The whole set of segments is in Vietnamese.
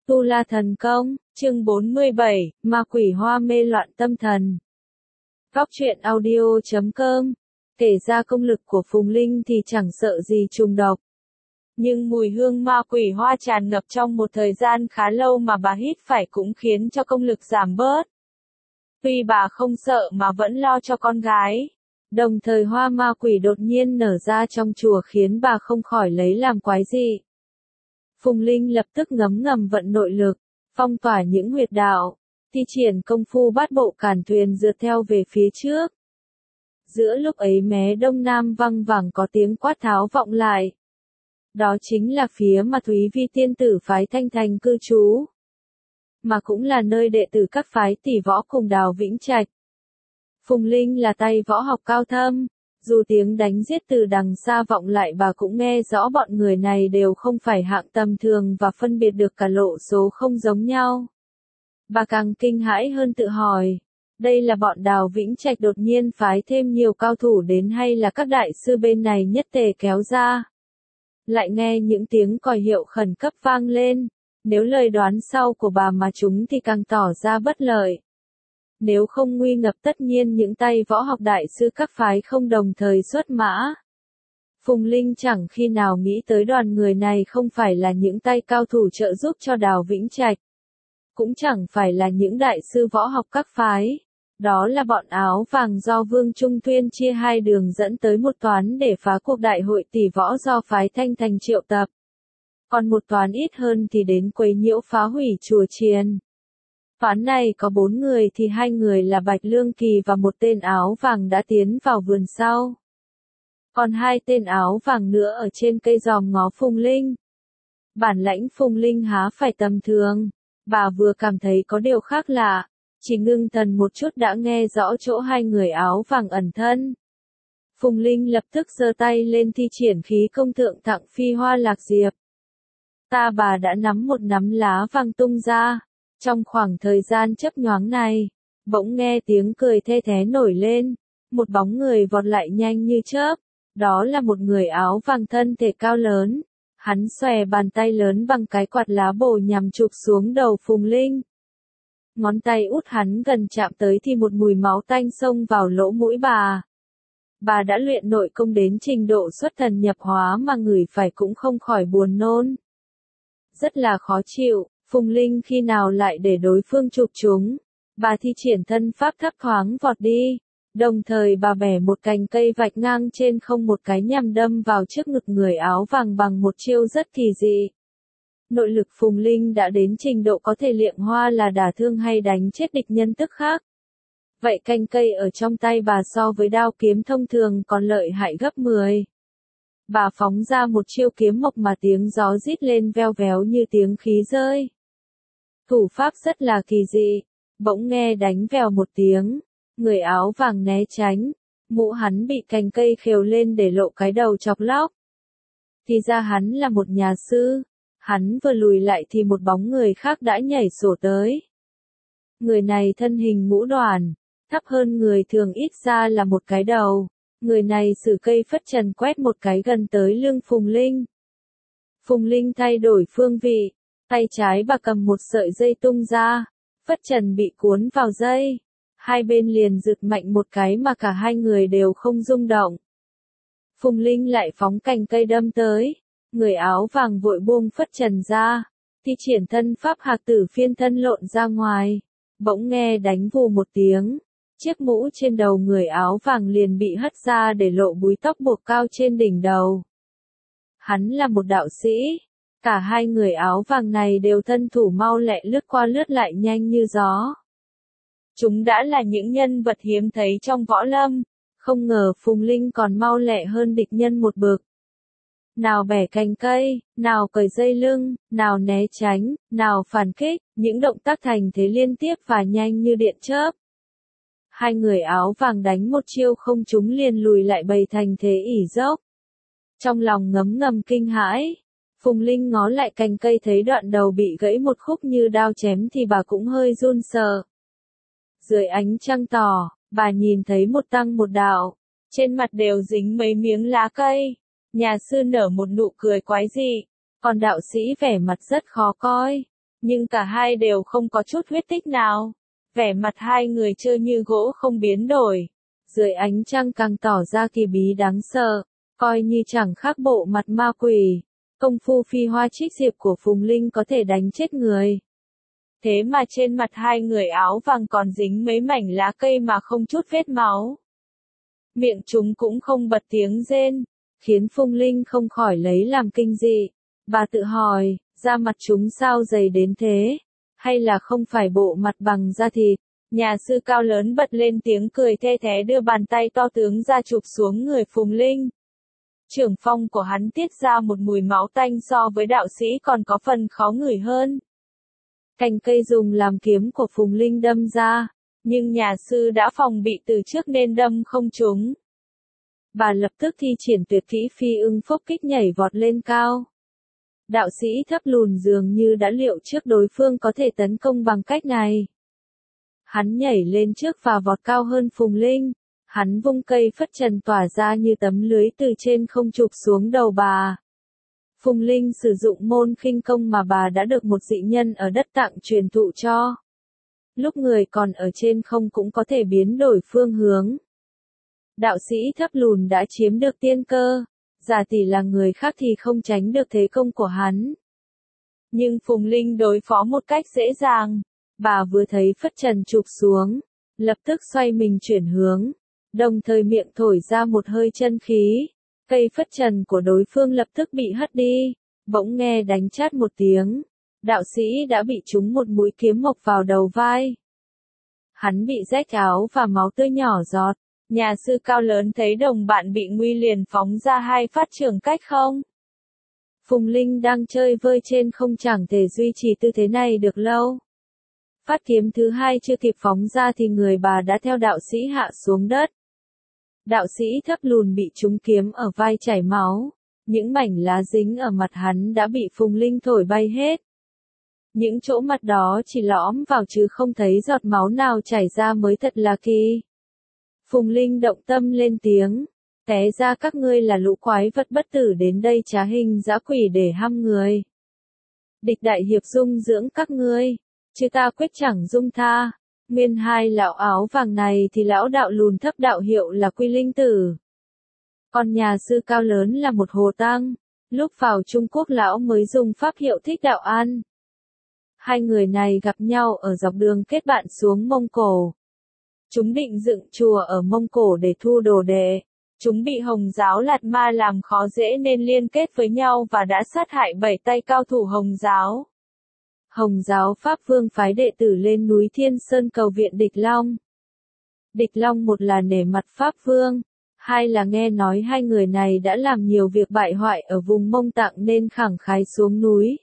Tu La Thần Công, chương 47, Ma Quỷ Hoa Mê Loạn Tâm Thần. Góc truyện audio.com. Kể ra công lực của Phùng Linh thì chẳng sợ gì trùng độc. Nhưng mùi hương ma quỷ hoa tràn ngập trong một thời gian khá lâu mà bà hít phải cũng khiến cho công lực giảm bớt. Tuy bà không sợ mà vẫn lo cho con gái. Đồng thời hoa ma quỷ đột nhiên nở ra trong chùa khiến bà không khỏi lấy làm quái dị. Phùng Linh lập tức ngấm ngầm vận nội lực, phong tỏa những huyệt đạo, thi triển công phu bát bộ cản thuyền rượt theo về phía trước. Giữa lúc ấy mé đông nam văng vẳng có tiếng quát tháo vọng lại. Đó chính là phía mà Thúy Vi tiên tử phái Thanh Thành cư trú, mà cũng là nơi đệ tử các phái Tỷ Võ cùng Đào Vĩnh Trạch. Phùng Linh là tay võ học cao thâm, dù tiếng đánh giết từ đằng xa vọng lại bà cũng nghe rõ bọn người này đều không phải hạng tầm thường và phân biệt được cả lộ số không giống nhau. Bà càng kinh hãi hơn tự hỏi, đây là bọn Đào Vĩnh Trạch đột nhiên phái thêm nhiều cao thủ đến hay là các đại sư bên này nhất tề kéo ra? Lại nghe những tiếng còi hiệu khẩn cấp vang lên, nếu lời đoán sau của bà mà chúng thì càng tỏ ra bất lợi. Nếu không nguy ngập tất nhiên những tay võ học đại sư các phái không đồng thời xuất mã. Phùng Linh chẳng khi nào nghĩ tới đoàn người này không phải là những tay cao thủ trợ giúp cho Đào Vĩnh Trạch. Cũng chẳng phải là những đại sư võ học các phái. Đó là bọn áo vàng do Vương Trung Tuyên chia hai đường dẫn tới một toán để phá cuộc đại hội tỷ võ do phái Thanh Thành triệu tập. Còn một toán ít hơn thì đến quấy nhiễu phá hủy chùa chiền. Toán này có 4 người thì 2 người là Bạch Lương Kỳ và một tên áo vàng đã tiến vào vườn sau. Còn 2 tên áo vàng nữa ở trên cây giòm ngó Phùng Linh. Bản lãnh Phùng Linh há phải tầm thường. Bà vừa cảm thấy có điều khác lạ, chỉ ngưng thần một chút đã nghe rõ chỗ 2 người áo vàng ẩn thân. Phùng Linh lập tức giơ tay lên thi triển khí công thượng tặng phi hoa lạc diệp. Bà đã nắm một nắm lá vàng tung ra. Trong khoảng thời gian chớp nhoáng này, bỗng nghe tiếng cười the thé nổi lên, một bóng người vọt lại nhanh như chớp, đó là một người áo vàng thân thể cao lớn, hắn xòe bàn tay lớn bằng cái quạt lá bồ nhằm chụp xuống đầu Phùng Linh. Ngón tay út hắn gần chạm tới thì một mùi máu tanh xông vào lỗ mũi bà. Bà đã luyện nội công đến trình độ xuất thần nhập hóa mà ngửi phải cũng không khỏi buồn nôn. Rất là khó chịu. Phùng Linh khi nào lại để đối phương chụp chúng, bà thi triển thân pháp thấp thoáng vọt đi, đồng thời bà bẻ một cành cây vạch ngang trên không một cái nhằm đâm vào trước ngực người áo vàng bằng một chiêu rất kỳ dị. Nội lực Phùng Linh đã đến trình độ có thể liệng hoa là đả thương hay đánh chết địch nhân tức khắc. Vậy cành cây ở trong tay bà so với đao kiếm thông thường còn lợi hại gấp 10. Bà phóng ra một chiêu kiếm mộc mà tiếng gió rít lên veo véo như tiếng khí rơi. Thủ pháp rất là kỳ dị, bỗng nghe đánh vèo một tiếng, người áo vàng né tránh, mũ hắn bị cành cây khều lên để lộ cái đầu chọc lóc. Thì ra hắn là một nhà sư, hắn vừa lùi lại thì một bóng người khác đã nhảy sổ tới. Người này thân hình mũ đoàn, thấp hơn người thường ít ra là một cái đầu, người này sử cây phất trần quét một cái gần tới lưng Phùng Linh. Phùng Linh thay đổi phương vị. Tay trái bà cầm một sợi dây tung ra, phất trần bị cuốn vào dây. Hai bên liền giựt mạnh một cái mà cả hai người đều không rung động. Phùng Linh lại phóng cành cây đâm tới. Người áo vàng vội buông phất trần ra. Thi triển thân pháp hạc tử phiên thân lộn ra ngoài. Bỗng nghe đánh vù một tiếng. Chiếc mũ trên đầu người áo vàng liền bị hất ra để lộ búi tóc buộc cao trên đỉnh đầu. Hắn là một đạo sĩ. Cả hai người áo vàng này đều thân thủ mau lẹ lướt qua lướt lại nhanh như gió. Chúng đã là những nhân vật hiếm thấy trong võ lâm, không ngờ Phùng Linh còn mau lẹ hơn địch nhân một bậc. Nào bẻ cành cây, nào cởi dây lưng, nào né tránh, nào phản kích, những động tác thành thế liên tiếp và nhanh như điện chớp. Hai người áo vàng đánh một chiêu không trúng liền lùi lại bày thành thế ỉ dốc. Trong lòng ngấm ngầm kinh hãi. Phùng Linh ngó lại cành cây thấy đoạn đầu bị gãy một khúc như đao chém thì bà cũng hơi run sợ. Dưới ánh trăng tỏ, bà nhìn thấy một tăng một đạo, trên mặt đều dính mấy miếng lá cây. Nhà sư nở một nụ cười quái dị, còn đạo sĩ vẻ mặt rất khó coi. nhưng cả hai đều không có chút huyết tích nào. Vẻ mặt hai người trơ như gỗ không biến đổi. Dưới ánh trăng càng tỏ ra kỳ bí đáng sợ, coi như chẳng khác bộ mặt ma quỷ. Công phu phi hoa trích diệp của Phùng Linh có thể đánh chết người. Thế mà trên mặt hai người áo vàng còn dính mấy mảnh lá cây mà không chút vết máu. Miệng chúng cũng không bật tiếng rên, khiến Phùng Linh không khỏi lấy làm kinh dị. Bà tự hỏi, da mặt chúng sao dày đến thế? Hay là không phải bộ mặt bằng da thịt? Nhà sư cao lớn bật lên tiếng cười the thé đưa bàn tay to tướng ra chụp xuống người Phùng Linh. Trưởng phong của hắn tiết ra một mùi máu tanh so với đạo sĩ còn có phần khó ngửi hơn. Cành cây dùng làm kiếm của Phùng Linh đâm ra, nhưng nhà sư đã phòng bị từ trước nên đâm không trúng. Bà lập tức thi triển tuyệt kỹ phi ưng phốc kích nhảy vọt lên cao. Đạo sĩ thấp lùn dường như đã liệu trước đối phương có thể tấn công bằng cách này. Hắn nhảy lên trước và vọt cao hơn Phùng Linh. Hắn vung cây phất trần tỏa ra như tấm lưới từ trên không chụp xuống đầu bà. Phùng Linh sử dụng môn khinh công mà bà đã được một dị nhân ở đất tạng truyền thụ cho. Lúc người còn ở trên không cũng có thể biến đổi phương hướng. Đạo sĩ thấp lùn đã chiếm được tiên cơ, giả tỷ là người khác thì không tránh được thế công của hắn. Nhưng Phùng Linh đối phó một cách dễ dàng, bà vừa thấy phất trần chụp xuống, lập tức xoay mình chuyển hướng, đồng thời miệng thổi ra một hơi chân khí. Cây phất trần của đối phương lập tức bị hất đi, bỗng nghe đánh chát một tiếng. Đạo sĩ đã bị trúng một mũi kiếm mộc vào đầu vai. Hắn bị rách áo và máu tươi nhỏ giọt. Nhà sư cao lớn thấy đồng bạn bị nguy liền phóng ra hai phát trường cách không. Phùng Linh đang chơi vơi trên không chẳng thể duy trì tư thế này được lâu. Phát kiếm thứ hai chưa kịp phóng ra thì người bà đã theo đạo sĩ hạ xuống đất. Đạo sĩ thấp lùn bị trúng kiếm ở vai chảy máu, những mảnh lá dính ở mặt hắn đã bị Phùng Linh thổi bay hết. Những chỗ mặt đó chỉ lõm vào chứ không thấy giọt máu nào chảy ra mới thật là kỳ. Phùng Linh động tâm lên tiếng, té ra các ngươi là lũ quái vật bất tử đến đây trá hình dã quỷ để hăm người. Địch đại hiệp dung dưỡng các ngươi, chứ ta quyết chẳng dung tha. Nguyên hai lão áo vàng này thì lão đạo lùn thấp đạo hiệu là Quy Linh Tử. Còn nhà sư cao lớn là một hồ tăng, lúc vào Trung Quốc lão mới dùng pháp hiệu Thích Đạo An. Hai người này gặp nhau ở dọc đường kết bạn xuống Mông Cổ. Chúng định dựng chùa ở Mông Cổ để thu đồ đệ. Chúng bị Hồng giáo Lạt Ma làm khó dễ nên liên kết với nhau và đã sát hại 7 tay cao thủ Hồng giáo. Hồng giáo Pháp Vương phái đệ tử lên núi Thiên Sơn cầu viện Địch Long. Địch Long một là nể mặt Pháp Vương, hai là nghe nói hai người này đã làm nhiều việc bại hoại ở vùng Mông Tạng nên khẳng khái xuống núi.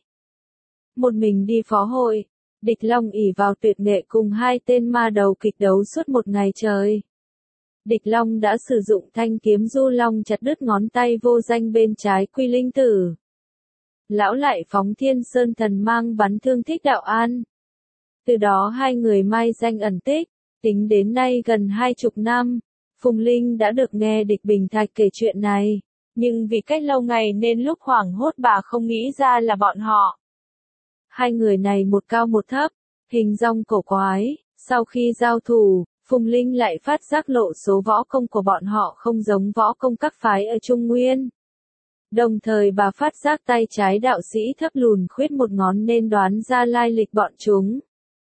Một mình đi phó hội, Địch Long ỷ vào tuyệt nghệ cùng hai tên ma đầu kịch đấu suốt một ngày trời. Địch Long đã sử dụng thanh kiếm Du Long chặt đứt ngón tay vô danh bên trái Quy Linh Tử. Lão lại phóng Thiên Sơn thần mang bắn thương Thích Đạo An. Từ đó hai người mai danh ẩn tích, tính đến nay gần 20 năm, Phùng Linh đã được nghe Địch Bình Thạch kể chuyện này, nhưng vì cách lâu ngày nên lúc hoảng hốt bà không nghĩ ra là bọn họ. Hai người này một cao một thấp, hình dong cổ quái, sau khi giao thủ, Phùng Linh lại phát giác lộ số võ công của bọn họ không giống võ công các phái ở Trung Nguyên. Đồng thời bà phát giác tay trái đạo sĩ thấp lùn khuyết một ngón nên đoán ra lai lịch bọn chúng.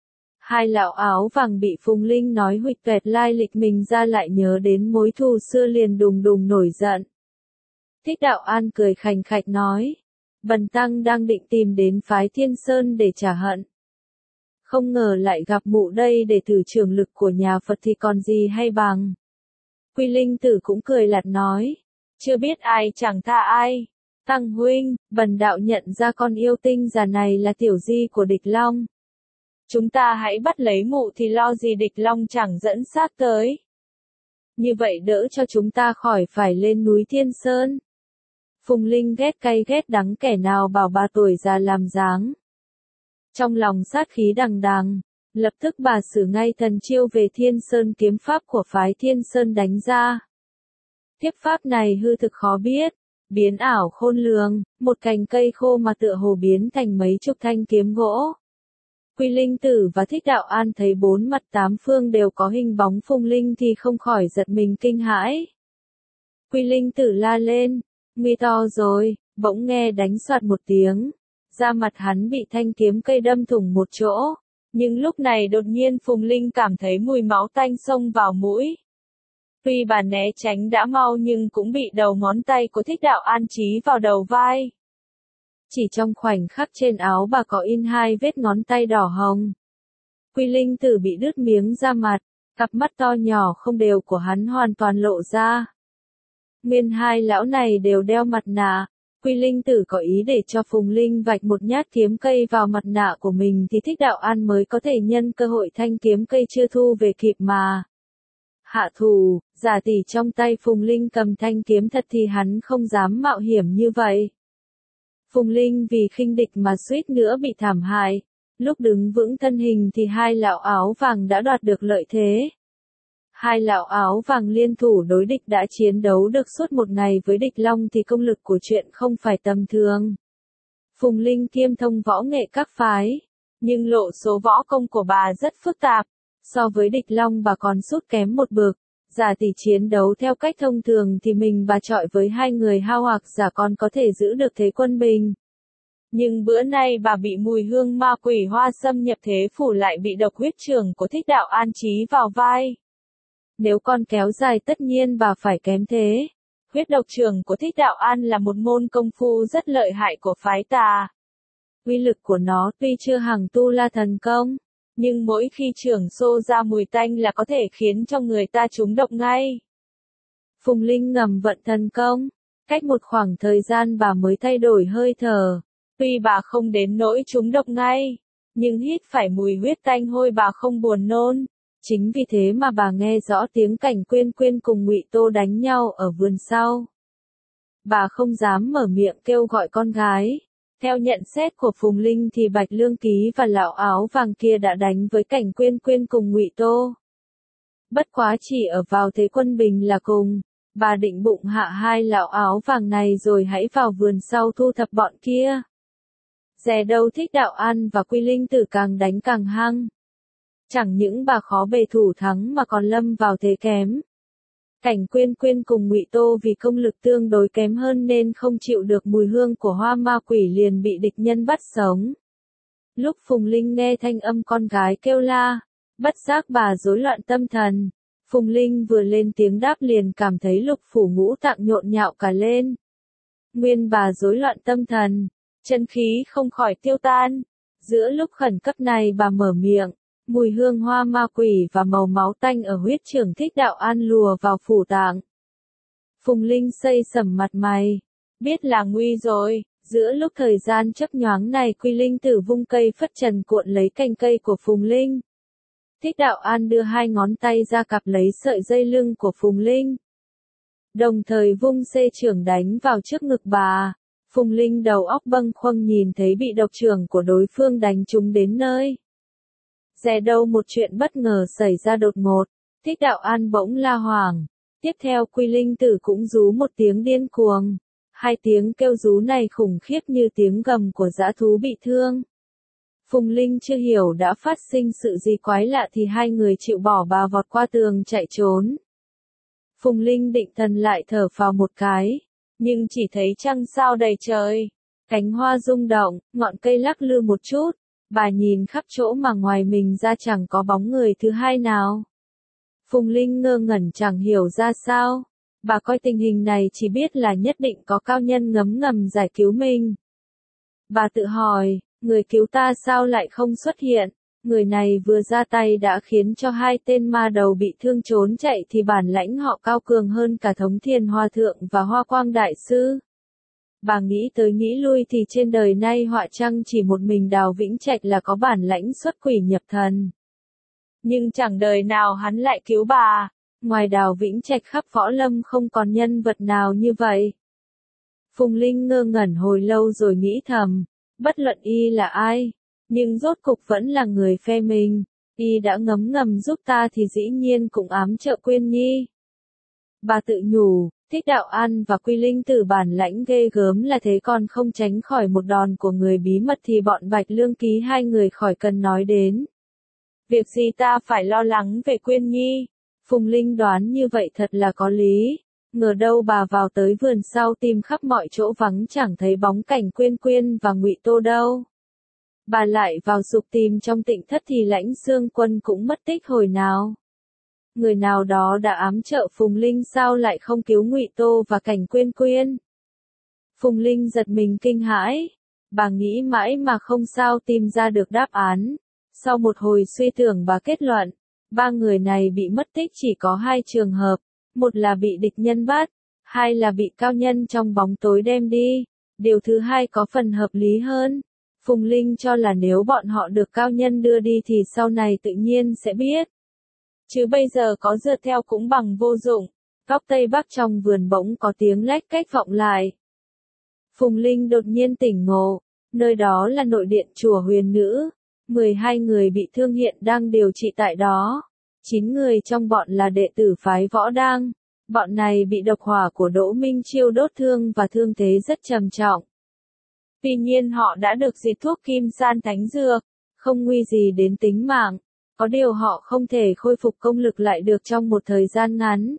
Hai lão áo vàng bị Phùng Linh nói huỵch toẹt lai lịch mình ra lại nhớ đến mối thù xưa liền đùng đùng nổi giận. Thích Đạo An cười khành khạch nói, bần tăng đang định tìm đến phái Thiên Sơn để trả hận. Không ngờ lại gặp mụ đây để thử trường lực của nhà Phật thì còn gì hay bằng. Quy Linh Tử cũng cười lạt nói, chưa biết ai chẳng tha ai. Tăng huynh, bần đạo nhận ra con yêu tinh già này là tiểu di của Địch Long. Chúng ta hãy bắt lấy mụ thì lo gì Địch Long chẳng dẫn xác tới. Như vậy đỡ cho chúng ta khỏi phải lên núi Thiên Sơn. Phùng Linh ghét cay ghét đắng kẻ nào bảo bà tuổi già làm dáng. Trong lòng sát khí đằng đằng, lập tức bà sử ngay thần chiêu về Thiên Sơn kiếm pháp của phái Thiên Sơn đánh ra. Tiếp pháp này hư thực khó biết, biến ảo khôn lường, một cành cây khô mà tựa hồ biến thành mấy chục thanh kiếm gỗ. Quy Linh Tử và Thích Đạo An thấy bốn mặt tám phương đều có hình bóng Phùng Linh thì không khỏi giật mình kinh hãi. Quy Linh Tử la lên, nguy to rồi, bỗng nghe đánh soạt một tiếng. Da mặt hắn bị thanh kiếm cây đâm thủng một chỗ. Nhưng lúc này đột nhiên Phùng Linh cảm thấy mùi máu tanh xông vào mũi. Tuy bà né tránh đã mau nhưng cũng bị đầu ngón tay của Thích Đạo An chí vào đầu vai. Chỉ trong khoảnh khắc trên áo bà có in hai vết ngón tay đỏ hồng. Quy Linh Tử bị đứt miếng da mặt, cặp mắt to nhỏ không đều của hắn hoàn toàn lộ ra. Nguyên hai lão này đều đeo mặt nạ. Quy Linh Tử có ý để cho Phùng Linh vạch một nhát kiếm cây vào mặt nạ của mình thì Thích Đạo An mới có thể nhân cơ hội thanh kiếm cây chưa thu về kịp mà hạ thủ. Giả tỷ trong tay Phùng Linh cầm thanh kiếm thật thì hắn không dám mạo hiểm như vậy. Phùng Linh vì khinh địch mà suýt nữa bị thảm hại. Lúc đứng vững thân hình thì hai lão áo vàng đã đoạt được lợi thế. Hai lão áo vàng liên thủ đối địch đã chiến đấu được suốt một ngày với địch long thì công lực của chuyện không phải tầm thường. Phùng Linh kiêm thông võ nghệ các phái, nhưng lộ số võ công của bà rất phức tạp. So với địch long bà còn sút kém một bậc. Giả tỷ chiến đấu theo cách thông thường thì mình bà chọi với hai người hao hoặc giả còn có thể giữ được thế quân bình. Nhưng bữa nay bà bị mùi hương ma quỷ hoa xâm nhập thế phủ lại bị độc huyết trưởng của Thích Đạo An chí vào vai. Nếu con kéo dài tất nhiên bà phải kém thế. Huyết độc trưởng của Thích Đạo An là một môn công phu rất lợi hại của phái tà. Uy lực của nó tuy chưa hằng tu la thần công, nhưng mỗi khi trưởng xô ra mùi tanh là có thể khiến cho người ta trúng độc ngay. Phùng Linh ngầm vận thần công, cách một khoảng thời gian bà mới thay đổi hơi thở. Tuy bà không đến nỗi trúng độc ngay, nhưng hít phải mùi huyết tanh hôi bà không buồn nôn. Chính vì thế mà bà nghe rõ tiếng Cảnh Quyên Quyên cùng Ngụy Tô đánh nhau ở vườn sau. Bà không dám mở miệng kêu gọi con gái. Theo nhận xét của Phùng Linh thì Bạch Lương Ký và lão áo vàng kia đã đánh với Cảnh Quyên Quyên cùng Ngụy Tô. Bất quá chỉ ở vào thế quân bình là cùng. Bà định bụng hạ hai lão áo vàng này rồi hãy vào vườn sau thu thập bọn kia. Dè đâu Thích Đạo An và Quy Linh Tử càng đánh càng hăng. Chẳng những bà khó bề thủ thắng mà còn lâm vào thế kém. Cảnh Quyên Quyên cùng Ngụy Tô vì công lực tương đối kém hơn nên không chịu được mùi hương của hoa ma quỷ liền bị địch nhân bắt sống. Lúc Phùng Linh nghe thanh âm con gái kêu la, bất giác bà rối loạn tâm thần. Phùng Linh vừa lên tiếng đáp liền cảm thấy lục phủ ngũ tạng nhộn nhạo cả lên. Nguyên bà rối loạn tâm thần, chân khí không khỏi tiêu tan. Giữa lúc khẩn cấp này bà mở miệng. Mùi hương hoa ma quỷ và màu máu tanh ở huyết trưởng Thích Đạo An lùa vào phủ tạng. Phùng Linh xây sẩm mặt mày. Biết là nguy rồi. Giữa lúc thời gian chớp nhoáng này Quy Linh Tử vung cây phất trần cuộn lấy cành cây của Phùng Linh. Thích Đạo An đưa hai ngón tay ra cặp lấy sợi dây lưng của Phùng Linh. Đồng thời vung xê trưởng đánh vào trước ngực bà. Phùng Linh đầu óc bâng khuâng nhìn thấy bị độc trưởng của đối phương đánh trúng đến nơi. Dè đâu một chuyện bất ngờ xảy ra đột ngột, Thích Đạo An bỗng la hoảng. Tiếp theo Quy Linh Tử cũng rú một tiếng điên cuồng. Hai tiếng kêu rú này khủng khiếp như tiếng gầm của dã thú bị thương. Phùng Linh chưa hiểu đã phát sinh sự gì quái lạ thì hai người chịu bỏ bà vọt qua tường chạy trốn. Phùng Linh định thần lại thở phào một cái, nhưng chỉ thấy trăng sao đầy trời. Cánh hoa rung động, ngọn cây lắc lư một chút. Bà nhìn khắp chỗ mà ngoài mình ra chẳng có bóng người thứ hai nào. Phùng Linh ngơ ngẩn chẳng hiểu ra sao. Bà coi tình hình này chỉ biết là nhất định có cao nhân ngấm ngầm giải cứu mình. Bà tự hỏi, người cứu ta sao lại không xuất hiện? Người này vừa ra tay đã khiến cho hai tên ma đầu bị thương trốn chạy thì bản lãnh họ cao cường hơn cả Thống Thiền Hòa Thượng và Hoa Quang Đại Sư. Bà nghĩ tới nghĩ lui thì trên đời nay họa chăng chỉ một mình Đào Vĩnh Trạch là có bản lãnh xuất quỷ nhập thần. Nhưng chẳng đời nào hắn lại cứu bà. Ngoài Đào Vĩnh Trạch khắp võ lâm không còn nhân vật nào như vậy. Phùng Linh ngơ ngẩn hồi lâu rồi nghĩ thầm, bất luận y là ai, nhưng rốt cục vẫn là người phe mình. Y đã ngấm ngầm giúp ta thì dĩ nhiên cũng ám trợ Quyên Nhi. Bà tự nhủ, Thích Đạo An và Quy Linh Tử bản lãnh ghê gớm là thế còn không tránh khỏi một đòn của người bí mật thì bọn Bạch Lương Ký hai người khỏi cần nói đến. Việc gì ta phải lo lắng về Quyên Nhi? Phùng Linh đoán như vậy thật là có lý. Ngờ đâu bà vào tới vườn sau tìm khắp mọi chỗ vắng chẳng thấy bóng cảnh Quyên Quyên và Ngụy Tô đâu. Bà lại vào sục tìm trong Tịnh thất thì Lãnh Xương Quân cũng mất tích hồi nào. Người nào đó đã ám trợ Phùng Linh sao lại không cứu Ngụy Tô và cảnh Quyên Quyên? Phùng Linh giật mình kinh hãi. Bà nghĩ mãi mà không sao tìm ra được đáp án. Sau một hồi suy tưởng bà kết luận, ba người này bị mất tích chỉ có hai trường hợp. Một là bị địch nhân bắt, hai là bị cao nhân trong bóng tối đem đi. Điều thứ hai có phần hợp lý hơn. Phùng Linh cho là nếu bọn họ được cao nhân đưa đi thì sau này tự nhiên sẽ biết. Chứ bây giờ có rượt theo cũng bằng vô dụng. Góc tây bắc trong vườn bỗng có tiếng lách cách vọng lại. Phùng Linh đột nhiên tỉnh ngộ. Nơi đó là nội điện chùa Huyền Nữ. 12 người bị thương hiện đang điều trị tại đó. 9 người trong bọn là đệ tử phái Võ Đang. Bọn này bị độc hỏa của Đỗ Minh Chiêu đốt thương và thương thế rất trầm trọng. Tuy nhiên họ đã được diệt thuốc Kim San Thánh Dược, không nguy gì đến tính mạng. Có điều họ không thể khôi phục công lực lại được trong một thời gian ngắn.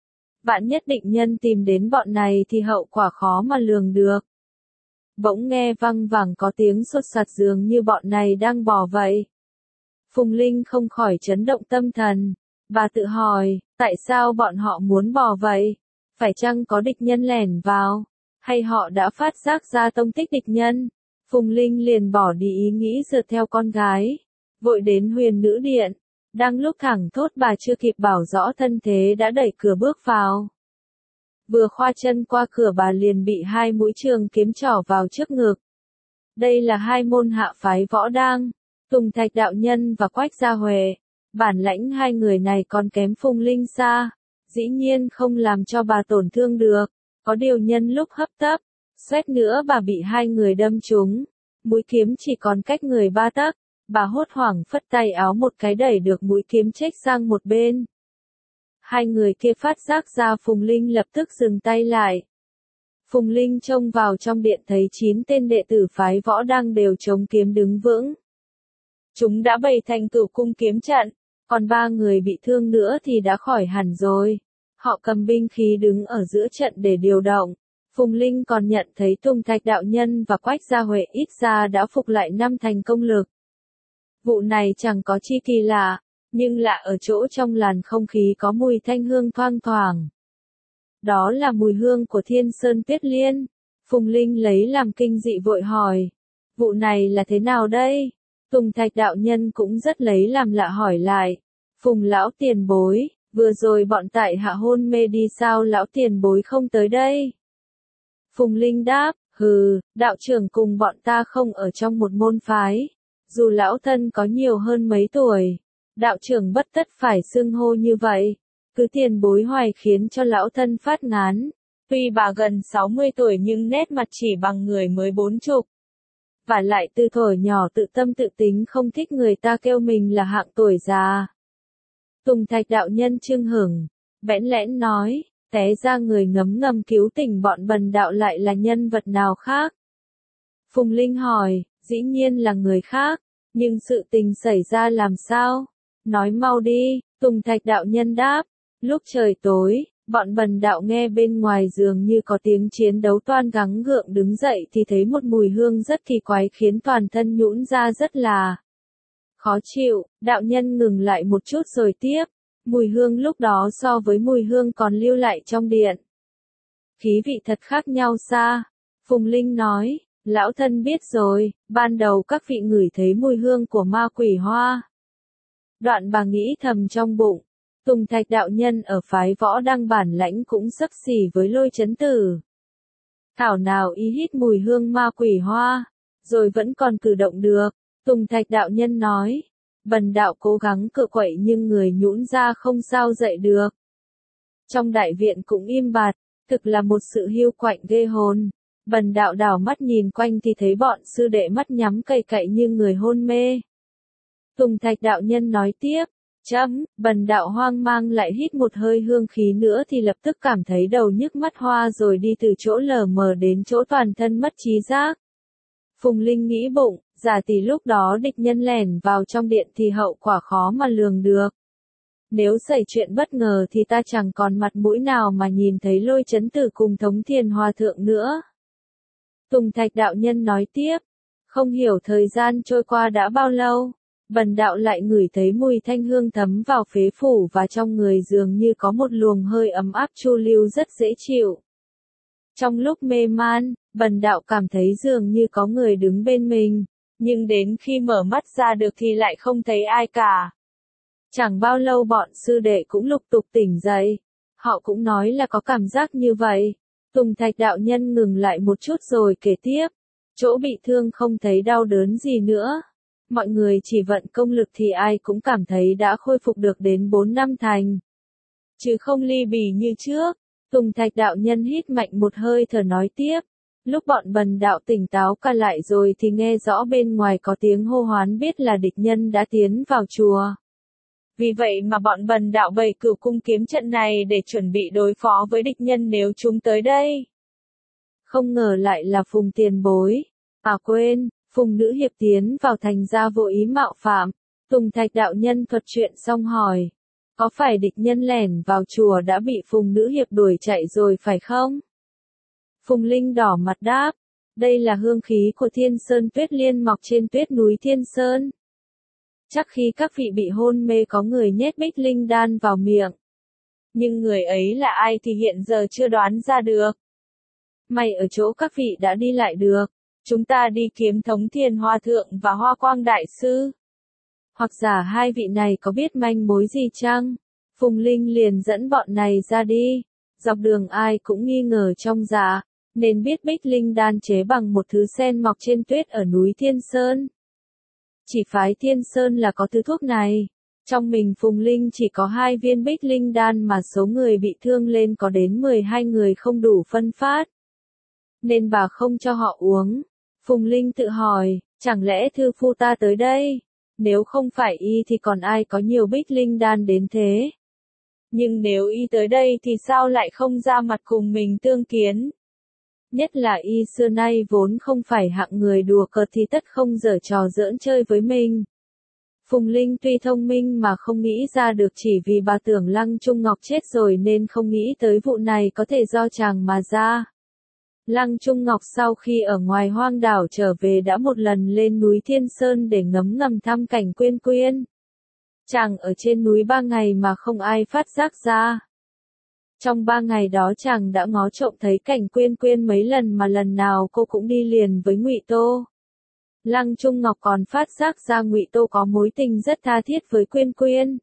Vạn nhất định nhân tìm đến bọn này thì hậu quả khó mà lường được. Bỗng nghe văng vẳng có tiếng sột soạt dường như bọn này đang bỏ vậy. Phùng Linh không khỏi chấn động tâm thần. Bà tự hỏi, tại sao bọn họ muốn bỏ vậy? Phải chăng có địch nhân lẻn vào? Hay họ đã phát giác ra tông tích địch nhân? Phùng Linh liền bỏ đi ý nghĩ rượt theo con gái. Vội đến Huyền Nữ Điện. Đang lúc thẳng thốt bà chưa kịp bảo rõ thân thế đã đẩy cửa bước vào. Vừa khoa chân qua cửa bà liền bị hai mũi trường kiếm trỏ vào trước ngực. Đây là hai môn hạ phái Võ Đang, Tùng Thạch đạo nhân và Quách Gia Huệ. Bản lãnh hai người này còn kém Phùng Linh xa. Dĩ nhiên không làm cho bà tổn thương được. Có điều nhân lúc hấp tấp, suýt nữa bà bị hai người đâm trúng. Mũi kiếm chỉ còn cách người 3 tấc. Bà hốt hoảng phất tay áo một cái đẩy được mũi kiếm chếch sang một bên. Hai người kia phát giác ra Phùng Linh lập tức dừng tay lại. Phùng Linh trông vào trong điện thấy 9 tên đệ tử phái Võ Đang đều chống kiếm đứng vững. Chúng đã bày thành cửu cung kiếm trận, còn 3 người bị thương nữa thì đã khỏi hẳn rồi. Họ cầm binh khí đứng ở giữa trận để điều động. Phùng Linh còn nhận thấy Tùng Thạch đạo nhân và Quách Gia Huệ ít ra đã phục lại 5 thành công lực. Vụ này chẳng có chi kỳ lạ, nhưng lạ ở chỗ trong làn không khí có mùi thanh hương thoang thoảng. Đó là mùi hương của Thiên Sơn Tuyết Liên. Phùng Linh lấy làm kinh dị vội hỏi. Vụ này là thế nào đây? Tùng Thạch đạo nhân cũng rất lấy làm lạ hỏi lại. Phùng lão tiền bối, vừa rồi bọn tại hạ hôn mê đi sao lão tiền bối không tới đây? Phùng Linh đáp, hừ, đạo trưởng cùng bọn ta không ở trong một môn phái. Dù lão thân có nhiều hơn mấy tuổi, đạo trưởng bất tất phải xưng hô như vậy. Cứ tiền bối hoài khiến cho lão thân phát ngán. Tuy bà gần 60 tuổi nhưng nét mặt chỉ bằng người mới 40. Và lại từ thuở nhỏ tự tâm tự tính không thích người ta kêu mình là hạng tuổi già. Tùng Thạch đạo nhân chưng hửng, bẽn lẽn nói, té ra người ngấm ngầm cứu tỉnh bọn bần đạo lại là nhân vật nào khác. Phùng Linh hỏi, dĩ nhiên là người khác, nhưng sự tình xảy ra làm sao? Nói mau đi, Tùng Thạch đạo nhân đáp, lúc trời tối, bọn bần đạo nghe bên ngoài dường như có tiếng chiến đấu toan gắng gượng đứng dậy thì thấy một mùi hương rất kỳ quái khiến toàn thân nhũn ra rất là khó chịu. Đạo nhân ngừng lại một chút rồi tiếp, mùi hương lúc đó so với mùi hương còn lưu lại trong điện. Khí vị thật khác nhau xa. Phùng Linh nói, lão thân biết rồi, ban đầu các vị ngửi thấy mùi hương của ma quỷ hoa. Đoạn bà nghĩ thầm trong bụng, Tùng Thạch đạo nhân ở phái Võ Đang bản lãnh cũng xấp xỉ với Lôi Chấn Tử. Thảo nào y hít mùi hương ma quỷ hoa, rồi vẫn còn cử động được. Tùng Thạch đạo nhân nói, bần đạo cố gắng cựa quậy nhưng người nhũn ra không sao dậy được. Trong đại viện cũng im bặt, thực là một sự hiu quạnh ghê hồn. Bần đạo đảo mắt nhìn quanh thì thấy bọn sư đệ mắt nhắm cày cậy như người hôn mê. Tùng Thạch đạo nhân nói tiếp, Bần đạo hoang mang lại hít một hơi hương khí nữa thì lập tức cảm thấy đầu nhức mắt hoa rồi đi từ chỗ lờ mờ đến chỗ toàn thân mất trí giác. Phùng Linh nghĩ bụng, giả tỷ lúc đó địch nhân lẻn vào trong điện thì hậu quả khó mà lường được. Nếu xảy chuyện bất ngờ thì ta chẳng còn mặt mũi nào mà nhìn thấy Lôi Chấn Tử cùng Thống Thiền Hòa Thượng nữa. Tùng Thạch đạo nhân nói tiếp, không hiểu thời gian trôi qua đã bao lâu, bần đạo lại ngửi thấy mùi thanh hương thấm vào phế phủ và trong người dường như có một luồng hơi ấm áp chu lưu rất dễ chịu. Trong lúc mê man, bần đạo cảm thấy dường như có người đứng bên mình, nhưng đến khi mở mắt ra được thì lại không thấy ai cả. Chẳng bao lâu bọn sư đệ cũng lục tục tỉnh dậy, họ cũng nói là có cảm giác như vậy. Tùng Thạch đạo nhân ngừng lại một chút rồi kể tiếp, chỗ bị thương không thấy đau đớn gì nữa. Mọi người chỉ vận công lực thì ai cũng cảm thấy đã khôi phục được đến 4 năm thành. Chứ không ly bì như trước. Tùng Thạch đạo nhân hít mạnh một hơi thở nói tiếp. Lúc bọn bần đạo tỉnh táo cả lại rồi thì nghe rõ bên ngoài có tiếng hô hoán biết là địch nhân đã tiến vào chùa. Vì vậy mà bọn bần đạo bày Cửu Cung kiếm trận này để chuẩn bị đối phó với địch nhân nếu chúng tới đây. Không ngờ lại là Phùng tiền bối. À quên, Phùng nữ hiệp tiến vào thành ra vô ý mạo phạm. Tùng Thạch đạo nhân thuật chuyện xong hỏi. Có phải địch nhân lẻn vào chùa đã bị Phùng nữ hiệp đuổi chạy rồi phải không? Phùng Linh đỏ mặt đáp. Đây là hương khí của Thiên Sơn Tuyết Liên mọc trên tuyết núi Thiên Sơn. Chắc khi các vị bị hôn mê có người nhét bích linh đan vào miệng. Nhưng người ấy là ai thì hiện giờ chưa đoán ra được. May ở chỗ các vị đã đi lại được. Chúng ta đi kiếm Thống Thiền Hòa Thượng và Hoa Quang Đại Sư. Hoặc giả hai vị này có biết manh mối gì chăng? Phùng Linh liền dẫn bọn này ra đi. Dọc đường ai cũng nghi ngờ trong dạ, nên biết bích linh đan chế bằng một thứ sen mọc trên tuyết ở núi Thiên Sơn. Chỉ phái Thiên Sơn là có thứ thuốc này. Trong mình Phùng Linh chỉ có 2 viên bích linh đan mà số người bị thương lên có đến 12 người không đủ phân phát. Nên bà không cho họ uống. Phùng Linh tự hỏi, chẳng lẽ thư phu ta tới đây? Nếu không phải y thì còn ai có nhiều bích linh đan đến thế? Nhưng nếu y tới đây thì sao lại không ra mặt cùng mình tương kiến? Nhất là y xưa nay vốn không phải hạng người đùa cợt thì tất không giở trò giỡn chơi với mình. Phùng Linh tuy thông minh mà không nghĩ ra được chỉ vì bà tưởng Lăng Trung Ngọc chết rồi nên không nghĩ tới vụ này có thể do chàng mà ra. Lăng Trung Ngọc sau khi ở ngoài hoang đảo trở về đã một lần lên núi Thiên Sơn để ngấm ngầm thăm cảnh Quyên Quyên. Chàng ở trên núi 3 ngày mà không ai phát giác ra. Trong 3 ngày đó chàng đã ngó trộm thấy cảnh Quyên Quyên mấy lần mà lần nào cô cũng đi liền với Ngụy Tô. Lăng Trung Ngọc còn phát giác ra Ngụy Tô có mối tình rất tha thiết với Quyên Quyên.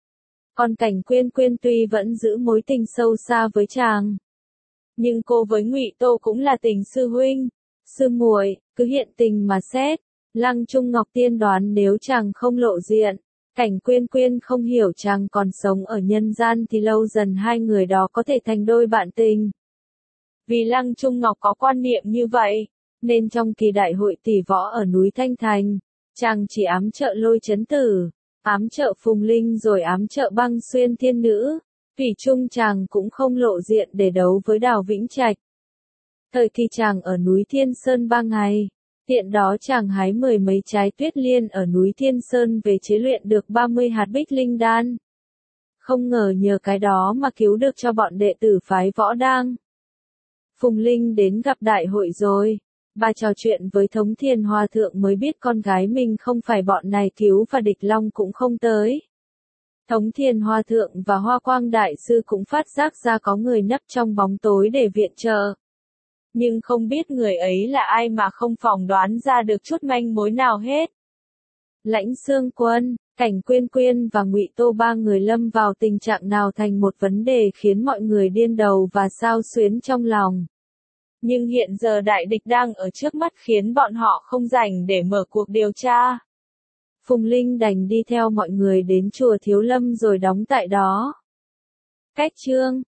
Còn cảnh Quyên Quyên tuy vẫn giữ mối tình sâu xa với chàng, nhưng cô với Ngụy Tô cũng là tình sư huynh, sư muội, cứ hiện tình mà xét. Lăng Trung Ngọc tiên đoán nếu chàng không lộ diện, cảnh Quyên Quyên không hiểu chàng còn sống ở nhân gian thì lâu dần hai người đó có thể thành đôi bạn tình. Vì Lăng Trung Ngọc có quan niệm như vậy, nên trong kỳ đại hội tỷ võ ở núi Thanh Thành, chàng chỉ ám trợ Lôi Chấn Tử, ám trợ Phùng Linh rồi ám trợ Băng Xuyên Thiên Nữ. Thủy chung chàng cũng không lộ diện để đấu với Đào Vĩnh Trạch. Thời kỳ chàng ở núi Thiên Sơn 3 ngày, tiện đó chàng hái 10 mấy trái tuyết liên ở núi Thiên Sơn về chế luyện được 30 hạt bích linh đan. Không ngờ nhờ cái đó mà cứu được cho bọn đệ tử phái Võ Đang. Phùng Linh đến gặp đại hội rồi, bà trò chuyện với Thống Thiền Hòa Thượng mới biết con gái mình không phải bọn này cứu và Địch Long cũng không tới. Thống Thiền Hòa Thượng và Hoa Quang Đại Sư cũng phát giác ra có người nấp trong bóng tối để viện trợ. Nhưng không biết người ấy là ai mà không phỏng đoán ra được chút manh mối nào hết. Lãnh Xương Quân, cảnh Quyên Quyên và Ngụy Tô ba người lâm vào tình trạng nào thành một vấn đề khiến mọi người điên đầu và xao xuyến trong lòng. Nhưng hiện giờ đại địch đang ở trước mắt khiến bọn họ không rảnh để mở cuộc điều tra. Phùng Linh đành đi theo mọi người đến chùa Thiếu Lâm rồi đóng tại đó. Cách chương